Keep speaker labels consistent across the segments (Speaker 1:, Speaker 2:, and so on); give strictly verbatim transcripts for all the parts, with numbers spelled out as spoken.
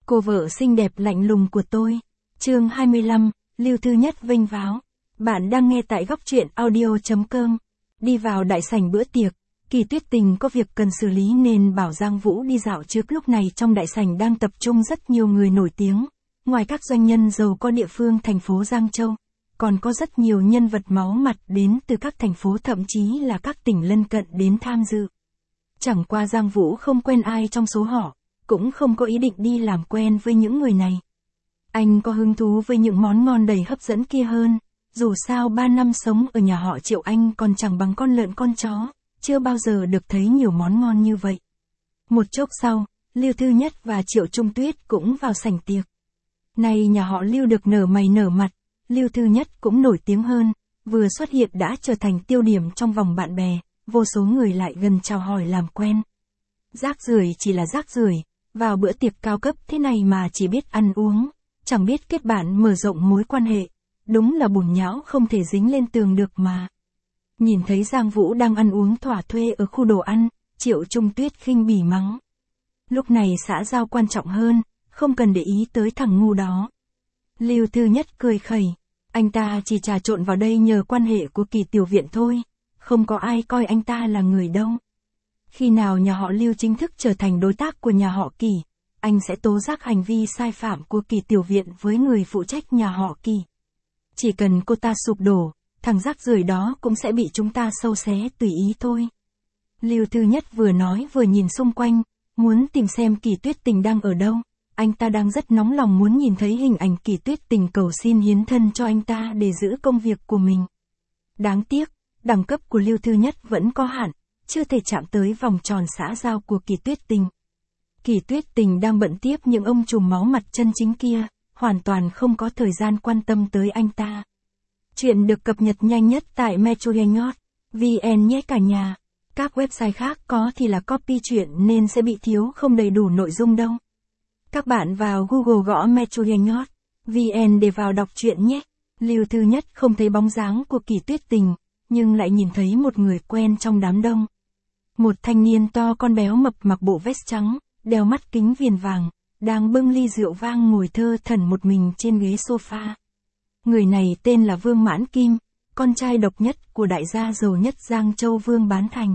Speaker 1: Cô vợ xinh đẹp lạnh lùng của tôi. Chương hai mươi lăm, Lưu Thư Nhất vênh váo. Bạn đang nghe tại góc truyện audio chấm com. Đi vào đại sảnh bữa tiệc, Kỳ Tuyết Tình có việc cần xử lý nên bảo Giang Vũ đi dạo trước. Lúc này trong đại sảnh đang tập trung rất nhiều người nổi tiếng. Ngoài các doanh nhân giàu có địa phương thành phố Giang Châu, còn có rất nhiều nhân vật máu mặt đến từ các thành phố, thậm chí là các tỉnh lân cận đến tham dự. Chẳng qua Giang Vũ không quen ai trong số họ, cũng không có ý định đi làm quen với những người này. Anh có hứng thú với những món ngon đầy hấp dẫn kia hơn, dù sao ba năm sống ở nhà họ Triệu anh còn chẳng bằng con lợn con chó, chưa bao giờ được thấy nhiều món ngon như vậy. Một chốc sau, Lưu Thư Nhất và Triệu Trung Tuyết cũng vào sảnh tiệc. Này nhà họ Lưu được nở mày nở mặt, Lưu Thư Nhất cũng nổi tiếng hơn, vừa xuất hiện đã trở thành tiêu điểm trong vòng bạn bè, vô số người lại gần chào hỏi làm quen. Rác rưởi chỉ là rác rưởi, vào bữa tiệc cao cấp thế này mà chỉ biết ăn uống, chẳng biết kết bạn mở rộng mối quan hệ, đúng là bùn nhão không thể dính lên tường được mà. Nhìn thấy Giang Vũ đang ăn uống thỏa thuê ở khu đồ ăn, Triệu Trung Tuyết khinh bỉ mắng. Lúc này xã giao quan trọng hơn, không cần để ý tới thằng ngu đó. Lưu Thư Nhất cười khẩy, anh ta chỉ trà trộn vào đây nhờ quan hệ của Kỳ tiểu viện thôi, không có ai coi anh ta là người đâu. Khi nào nhà họ Lưu chính thức trở thành đối tác của nhà họ Kỳ, anh sẽ tố giác hành vi sai phạm của Kỳ tiểu viện với người phụ trách nhà họ Kỳ. Chỉ cần cô ta sụp đổ, thằng rác rưởi đó cũng sẽ bị chúng ta xâu xé tùy ý thôi. Lưu Thư Nhất vừa nói vừa nhìn xung quanh, muốn tìm xem Kỳ Tuyết Tình đang ở đâu. Anh ta đang rất nóng lòng muốn nhìn thấy hình ảnh Kỳ Tuyết Tình cầu xin hiến thân cho anh ta để giữ công việc của mình. Đáng tiếc, đẳng cấp của Lưu Thư Nhất vẫn có hạn, chưa thể chạm tới vòng tròn xã giao của Kỳ Tuyết Tình. Kỳ Tuyết Tình đang bận tiếp những ông trùm máu mặt chân chính kia, hoàn toàn không có thời gian quan tâm tới anh ta. Chuyện được cập nhật nhanh nhất tại metroyengot chấm vn nhé cả nhà. Các website khác có thì là copy chuyện nên sẽ bị thiếu không đầy đủ nội dung đâu. Các bạn vào Google gõ metroyengot chấm vn để vào đọc truyện nhé. Lưu Thư Nhất không thấy bóng dáng của Kỳ Tuyết Tình, nhưng lại nhìn thấy một người quen trong đám đông. Một thanh niên to con béo mập mặc bộ vest trắng, đeo mắt kính viền vàng, đang bưng ly rượu vang ngồi thơ thẩn một mình trên ghế sofa. Người này tên là Vương Mãn Kim, con trai độc nhất của đại gia giàu nhất Giang Châu Vương Bán Thành.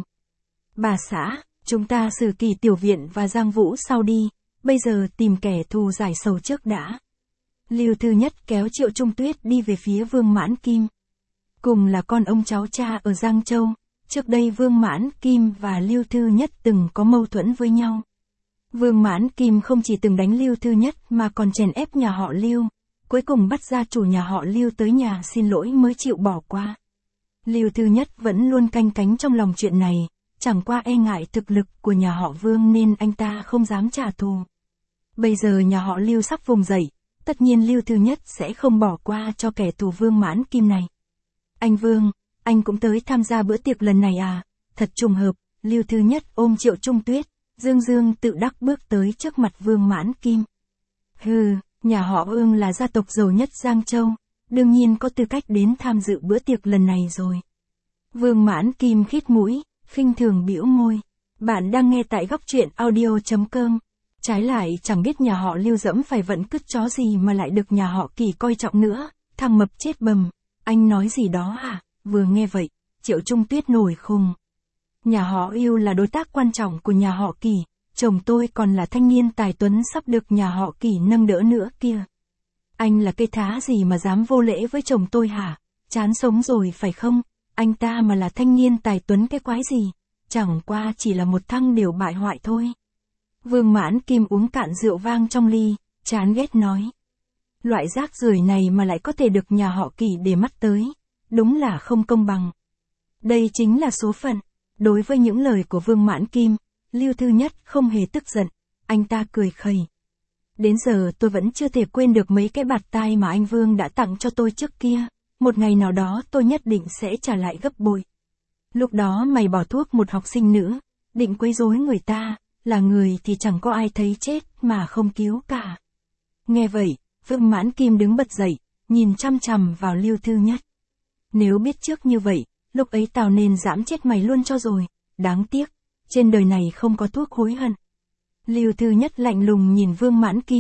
Speaker 1: Bà xã, chúng ta xử Kỳ tiểu viện và Giang Vũ sau đi, bây giờ tìm kẻ thù giải sầu trước đã. Lưu Thư Nhất kéo Triệu Trung Tuyết đi về phía Vương Mãn Kim. Cùng là con ông cháu cha ở Giang Châu, trước đây Vương Mãn Kim và Lưu Thư Nhất từng có mâu thuẫn với nhau. Vương Mãn Kim không chỉ từng đánh Lưu Thư Nhất mà còn chèn ép nhà họ Lưu, cuối cùng bắt gia chủ nhà họ Lưu tới nhà xin lỗi mới chịu bỏ qua. Lưu Thư Nhất vẫn luôn canh cánh trong lòng chuyện này, chẳng qua e ngại thực lực của nhà họ Vương nên anh ta không dám trả thù. Bây giờ nhà họ Lưu sắp vùng dậy, tất nhiên Lưu Thư Nhất sẽ không bỏ qua cho kẻ thù Vương Mãn Kim này. Anh Vương, anh cũng tới tham gia bữa tiệc lần này à? Thật trùng hợp. Lưu Thư Nhất ôm Triệu Trung Tuyết, dương dương tự đắc bước tới trước mặt Vương Mãn Kim. Hừ, nhà họ Vương là gia tộc giàu nhất Giang Châu, đương nhiên có tư cách đến tham dự bữa tiệc lần này rồi. Vương Mãn Kim khít mũi, khinh thường bĩu môi. Bạn đang nghe tại góc truyện audio chấm com. Trái lại chẳng biết nhà họ Lưu dẫm phải vận cứt chó gì mà lại được nhà họ Kỳ coi trọng nữa, thằng mập chết bầm. Anh nói gì đó à? Vừa nghe vậy, Triệu Trung Tuyết nổi khùng. Nhà họ Lưu là đối tác quan trọng của nhà họ Kỳ, chồng tôi còn là thanh niên tài tuấn sắp được nhà họ Kỳ nâng đỡ nữa kia. Anh là cây thá gì mà dám vô lễ với chồng tôi hả? Chán sống rồi phải không? Anh ta mà là thanh niên tài tuấn cái quái gì? Chẳng qua chỉ là một thăng điều bại hoại thôi. Vương Mãn Kim uống cạn rượu vang trong ly, chán ghét nói. Loại rác rưởi này mà lại có thể được nhà họ Kỳ để mắt tới, đúng là không công bằng. Đây chính là số phận. Đối với những lời của Vương Mãn Kim, Lưu Thư Nhất không hề tức giận, anh ta cười khẩy. Đến giờ tôi vẫn chưa thể quên được mấy cái bạt tai mà anh Vương đã tặng cho tôi trước kia, một ngày nào đó tôi nhất định sẽ trả lại gấp bội. Lúc đó mày bỏ thuốc một học sinh nữ, định quấy rối người ta, là người thì chẳng có ai thấy chết mà không cứu cả. Nghe vậy, Vương Mãn Kim đứng bật dậy, nhìn chăm chằm vào Lưu Thư Nhất. Nếu biết trước như vậy, lúc ấy tao nên dãm chết mày luôn cho rồi, đáng tiếc, trên đời này không có thuốc hối hận. Lưu Thư Nhất lạnh lùng nhìn Vương Mãn Kim,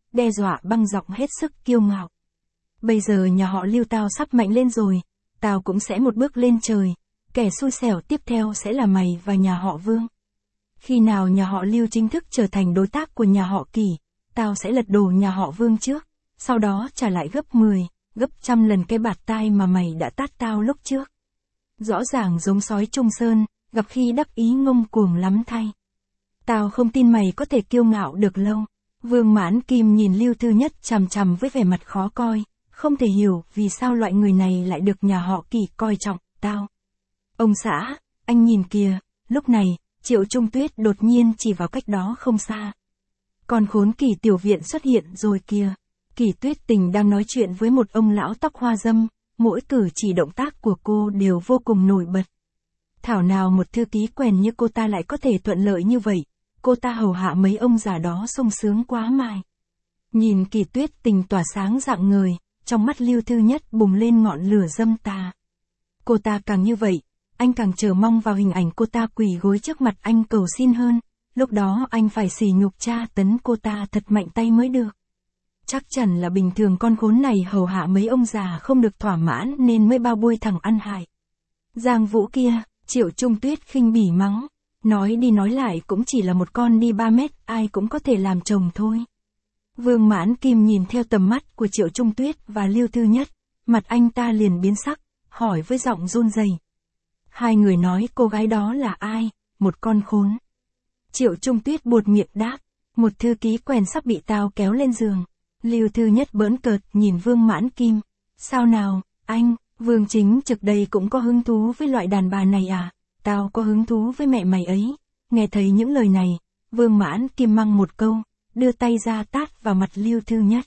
Speaker 1: đe dọa băng giọng hết sức kiêu ngạo. Bây giờ nhà họ Lưu tao sắp mạnh lên rồi, tao cũng sẽ một bước lên trời, kẻ xui xẻo tiếp theo sẽ là mày và nhà họ Vương. Khi nào nhà họ Lưu chính thức trở thành đối tác của nhà họ Kỷ, tao sẽ lật đổ nhà họ Vương trước, sau đó trả lại gấp mười, gấp trăm lần cái bạt tai mà mày đã tát tao lúc trước. Rõ ràng giống sói Trung Sơn, gặp khi đắc ý ngông cuồng lắm thay. Tao không tin mày có thể kiêu ngạo được lâu. Vương Mãn Kim nhìn Lưu Thư Nhất chằm chằm với vẻ mặt khó coi, không thể hiểu vì sao loại người này lại được nhà họ Kỷ coi trọng. Tao. Ông xã, anh nhìn kìa, lúc này, Triệu Trung Tuyết đột nhiên chỉ vào cách đó không xa. Con khốn Kỷ tiểu viện xuất hiện rồi kìa. Kỷ Tuyết Tình đang nói chuyện với một ông lão tóc hoa dâm, mỗi cử chỉ động tác của cô đều vô cùng nổi bật. Thảo nào một thư ký quèn như cô ta lại có thể thuận lợi như vậy, cô ta hầu hạ mấy ông già đó sung sướng quá mài. Nhìn Kỷ Tuyết Tình tỏa sáng rạng ngời, trong mắt Lưu Thư Nhất bùng lên ngọn lửa dâm tà. Cô ta càng như vậy, anh càng chờ mong vào hình ảnh cô ta quỳ gối trước mặt anh cầu xin hơn, lúc đó anh phải sỉ nhục tra tấn cô ta thật mạnh tay mới được. Chắc chắn là bình thường con khốn này hầu hạ mấy ông già không được thỏa mãn nên mới bao bôi thằng ăn hại. Giang Vũ kia, Triệu Trung Tuyết khinh bỉ mắng, nói đi nói lại cũng chỉ là một con đi ba mét, ai cũng có thể làm chồng thôi. Vương Mãn Kim nhìn theo tầm mắt của Triệu Trung Tuyết và Lưu Thư Nhất, mặt anh ta liền biến sắc, hỏi với giọng run rẩy. Hai người nói cô gái đó là ai? Một con khốn. Triệu Trung Tuyết buột miệng đáp, một thư ký quèn sắp bị tao kéo lên giường. Lưu Thư Nhất bỡn cợt nhìn Vương Mãn Kim. Sao nào, anh, Vương Chính Trực đây cũng có hứng thú với loại đàn bà này à? Tao có hứng thú với mẹ mày ấy. Nghe thấy những lời này, Vương Mãn Kim măng một câu, đưa tay ra tát vào mặt Lưu Thư Nhất.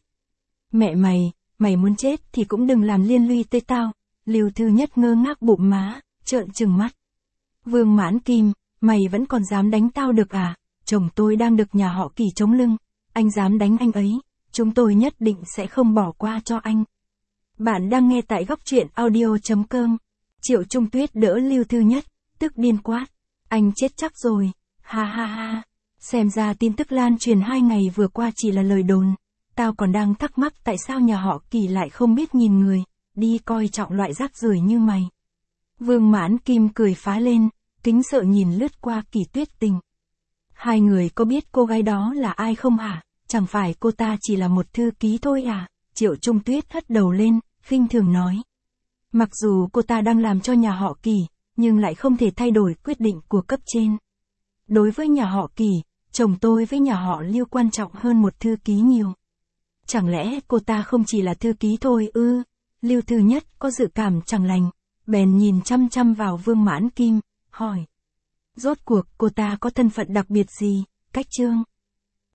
Speaker 1: Mẹ mày, mày muốn chết thì cũng đừng làm liên lụy tới tao. Lưu Thư Nhất ngơ ngác bụng má, trợn trừng mắt. Vương Mãn Kim, mày vẫn còn dám đánh tao được à? Chồng tôi đang được nhà họ Kỷ chống lưng, anh dám đánh anh ấy, chúng tôi nhất định sẽ không bỏ qua cho anh. Bạn đang nghe tại góc truyện audio chấm com. Triệu Trung Tuyết đỡ Lưu Thư Nhất, tức điên quát. Anh chết chắc rồi, ha ha ha. Xem ra tin tức lan truyền hai ngày vừa qua chỉ là lời đồn. Tao còn đang thắc mắc tại sao nhà họ Kỷ lại không biết nhìn người, đi coi trọng loại rác rưởi như mày. Vương Mãn Kim cười phá lên, kính sợ nhìn lướt qua Kỷ Tuyết Tình. Hai người có biết cô gái đó là ai không hả? Chẳng phải cô ta chỉ là một thư ký thôi à? Triệu Trung Tuyết hất đầu lên, khinh thường nói. Mặc dù cô ta đang làm cho nhà họ Kỷ, nhưng lại không thể thay đổi quyết định của cấp trên. Đối với nhà họ Kỷ, chồng tôi với nhà họ Lưu quan trọng hơn một thư ký nhiều. Chẳng lẽ cô ta không chỉ là thư ký thôi ư? Lưu Thư Nhất có dự cảm chẳng lành, bèn nhìn chăm chăm vào Vương Mãn Kim, hỏi. Rốt cuộc cô ta có thân phận đặc biệt gì? Cách trương.